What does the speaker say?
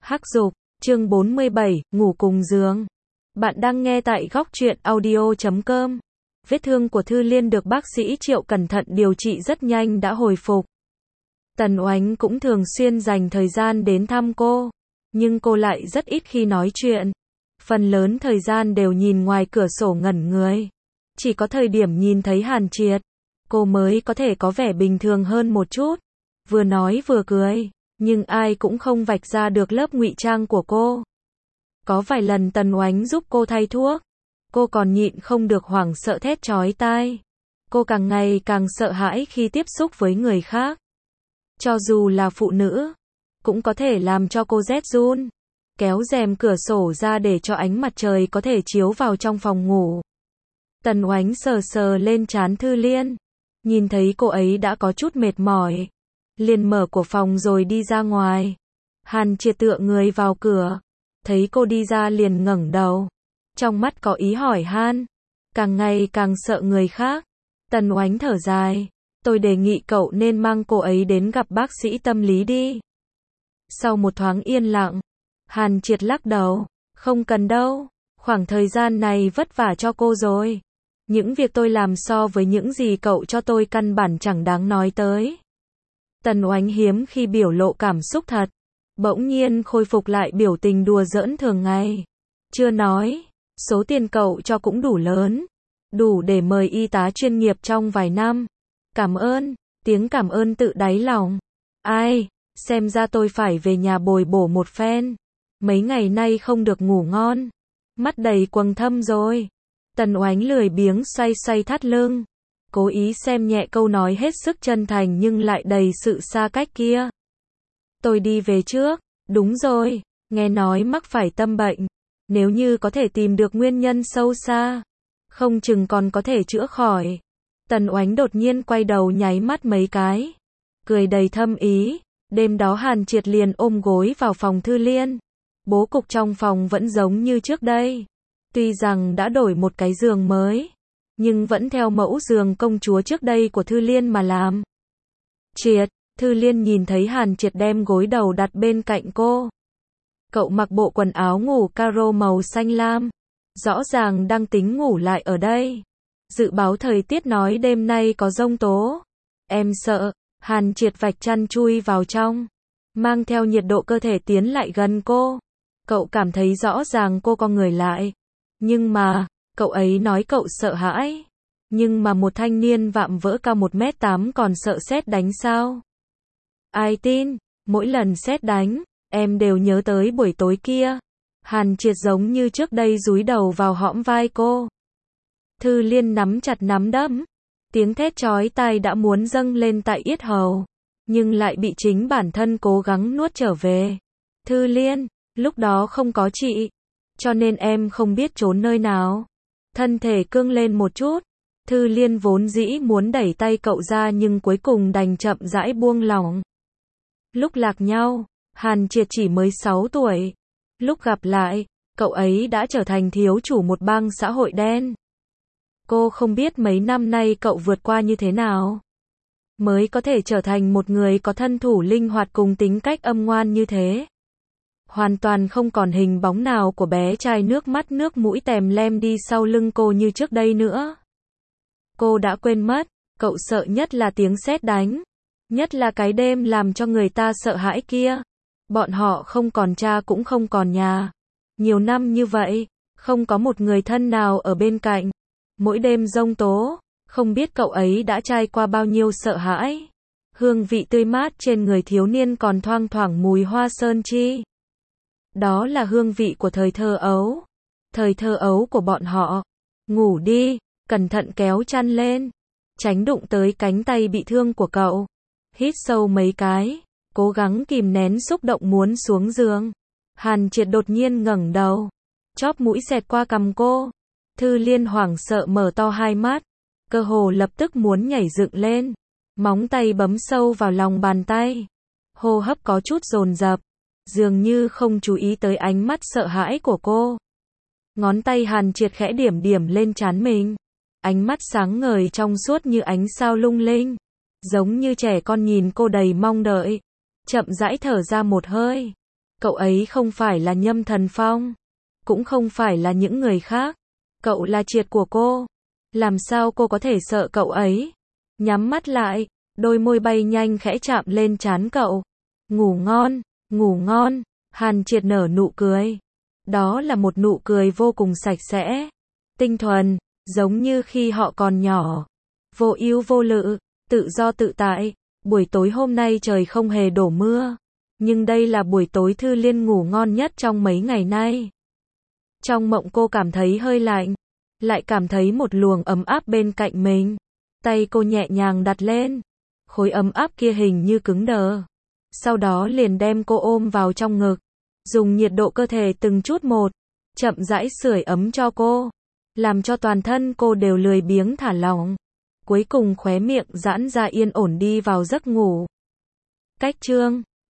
Hắc Dục, chương 47, ngủ cùng giường. Bạn đang nghe tại góc truyện audio.com. Vết thương của Thư Liên được bác sĩ Triệu cẩn thận điều trị rất nhanh đã hồi phục. Tần Oánh cũng thường xuyên dành thời gian đến thăm cô, nhưng cô lại rất ít khi nói chuyện. Phần lớn thời gian đều nhìn ngoài cửa sổ ngẩn người. Chỉ có thời điểm nhìn thấy Hàn Triệt, cô mới có thể có vẻ bình thường hơn một chút. Vừa nói vừa cười, nhưng ai cũng không vạch ra được lớp ngụy trang của cô. Có vài lần Tần Oánh giúp cô thay thuốc, cô còn nhịn không được hoảng sợ thét chói tai. Cô càng ngày càng sợ hãi khi tiếp xúc với người khác. Cho dù là phụ nữ, cũng có thể làm cho cô rét run. Kéo rèm cửa sổ ra để cho ánh mặt trời có thể chiếu vào trong phòng ngủ. Tần Oánh sờ sờ lên trán Thư Liên, nhìn thấy cô ấy đã có chút mệt mỏi, liền mở cửa phòng rồi đi ra ngoài. Hàn Triệt tựa người vào cửa, thấy cô đi ra liền ngẩng đầu, trong mắt có ý hỏi han, càng ngày càng sợ người khác. Tần Oánh thở dài, tôi đề nghị cậu nên mang cô ấy đến gặp bác sĩ tâm lý đi. Sau một thoáng yên lặng, Hàn Triệt lắc đầu, không cần đâu, khoảng thời gian này vất vả cho cô rồi. Những việc tôi làm so với những gì cậu cho tôi căn bản chẳng đáng nói tới. Tần Oánh hiếm khi biểu lộ cảm xúc thật, bỗng nhiên khôi phục lại biểu tình đùa giỡn thường ngày. Chưa nói, số tiền cậu cho cũng đủ lớn, đủ để mời y tá chuyên nghiệp trong vài năm. Cảm ơn, tiếng cảm ơn tự đáy lòng. Ai, xem ra tôi phải về nhà bồi bổ một phen. Mấy ngày nay không được ngủ ngon, mắt đầy quầng thâm rồi. Tần Oánh lười biếng xoay xoay thắt lưng, cố ý xem nhẹ câu nói hết sức chân thành nhưng lại đầy sự xa cách kia. Tôi đi về trước. Đúng rồi, nghe nói mắc phải tâm bệnh, nếu như có thể tìm được nguyên nhân sâu xa, không chừng còn có thể chữa khỏi. Tần Oánh đột nhiên quay đầu nháy mắt mấy cái, cười đầy thâm ý. Đêm đó Hàn Triệt liền ôm gối vào phòng Thư Liên. Bố cục trong phòng vẫn giống như trước đây. Tuy rằng đã đổi một cái giường mới, nhưng vẫn theo mẫu giường công chúa trước đây của Thư Liên mà làm. Triệt, Thư Liên nhìn thấy Hàn Triệt đem gối đầu đặt bên cạnh cô. Cậu mặc bộ quần áo ngủ caro màu xanh lam, rõ ràng đang tính ngủ lại ở đây. Dự báo thời tiết nói đêm nay có giông tố. Em sợ. Hàn Triệt vạch chăn chui vào trong, mang theo nhiệt độ cơ thể tiến lại gần cô. Cậu cảm thấy rõ ràng cô co người lại. Nhưng mà, cậu ấy nói cậu sợ hãi. Nhưng mà một thanh niên vạm vỡ cao 1m8 còn sợ sét đánh sao? Ai tin, mỗi lần sét đánh, em đều nhớ tới buổi tối kia. Hàn Triệt giống như trước đây dúi đầu vào hõm vai cô. Thư Liên nắm chặt nắm đấm. Tiếng thét chói tai đã muốn dâng lên tại yết hầu, nhưng lại bị chính bản thân cố gắng nuốt trở về. Thư Liên, lúc đó không có chị, cho nên em không biết trốn nơi nào. Thân thể cương lên một chút. Thư Liên vốn dĩ muốn đẩy tay cậu ra nhưng cuối cùng đành chậm rãi buông lỏng. Lúc lạc nhau, Hàn Triệt chỉ mới 6 tuổi. Lúc gặp lại, cậu ấy đã trở thành thiếu chủ một bang xã hội đen. Cô không biết mấy năm nay cậu vượt qua như thế nào, mới có thể trở thành một người có thân thủ linh hoạt cùng tính cách âm ngoan như thế. Hoàn toàn không còn hình bóng nào của bé trai nước mắt nước mũi tèm lem đi sau lưng cô như trước đây nữa. Cô đã quên mất, cậu sợ nhất là tiếng sét đánh, nhất là cái đêm làm cho người ta sợ hãi kia. Bọn họ không còn cha cũng không còn nhà. Nhiều năm như vậy, không có một người thân nào ở bên cạnh. Mỗi đêm giông tố, không biết cậu ấy đã trải qua bao nhiêu sợ hãi. Hương vị tươi mát trên người thiếu niên còn thoang thoảng mùi hoa sơn chi. Đó là hương vị của thời thơ ấu. Thời thơ ấu của bọn họ. Ngủ đi, cẩn thận kéo chăn lên, tránh đụng tới cánh tay bị thương của cậu. Hít sâu mấy cái, cố gắng kìm nén xúc động muốn xuống giường. Hàn Triệt đột nhiên ngẩng đầu, chóp mũi xẹt qua cằm cô. Thư Liên hoảng sợ mở to hai mắt, cơ hồ lập tức muốn nhảy dựng lên, móng tay bấm sâu vào lòng bàn tay. Hô hấp có chút dồn dập, dường như không chú ý tới ánh mắt sợ hãi của cô. Ngón tay Hàn Triệt khẽ điểm điểm lên trán mình, ánh mắt sáng ngời trong suốt như ánh sao lung linh, giống như trẻ con nhìn cô đầy mong đợi. Chậm rãi thở ra một hơi, Cậu ấy không phải là Nhâm Thần Phong, cũng không phải là những người khác. Cậu là Triệt của cô. Làm sao cô có thể sợ cậu ấy? Nhắm mắt lại, đôi môi bay nhanh khẽ chạm lên trán cậu. Ngủ ngon, ngủ ngon. Hàn Triệt nở nụ cười. Đó là một nụ cười vô cùng sạch sẽ, tinh thuần, giống như khi họ còn nhỏ. Vô ưu vô lự, tự do tự tại. Buổi tối hôm nay trời không hề đổ mưa, nhưng đây là buổi tối Thư Liên ngủ ngon nhất trong mấy ngày nay. Trong mộng cô cảm thấy hơi lạnh, lại cảm thấy một luồng ấm áp bên cạnh mình. Tay cô nhẹ nhàng đặt lên, khối ấm áp kia hình như cứng đờ. Sau đó liền đem cô ôm vào trong ngực, dùng nhiệt độ cơ thể từng chút một, chậm rãi sưởi ấm cho cô, làm cho toàn thân cô đều lười biếng thả lỏng. Cuối cùng khóe miệng giãn ra yên ổn đi vào giấc ngủ. Cách chương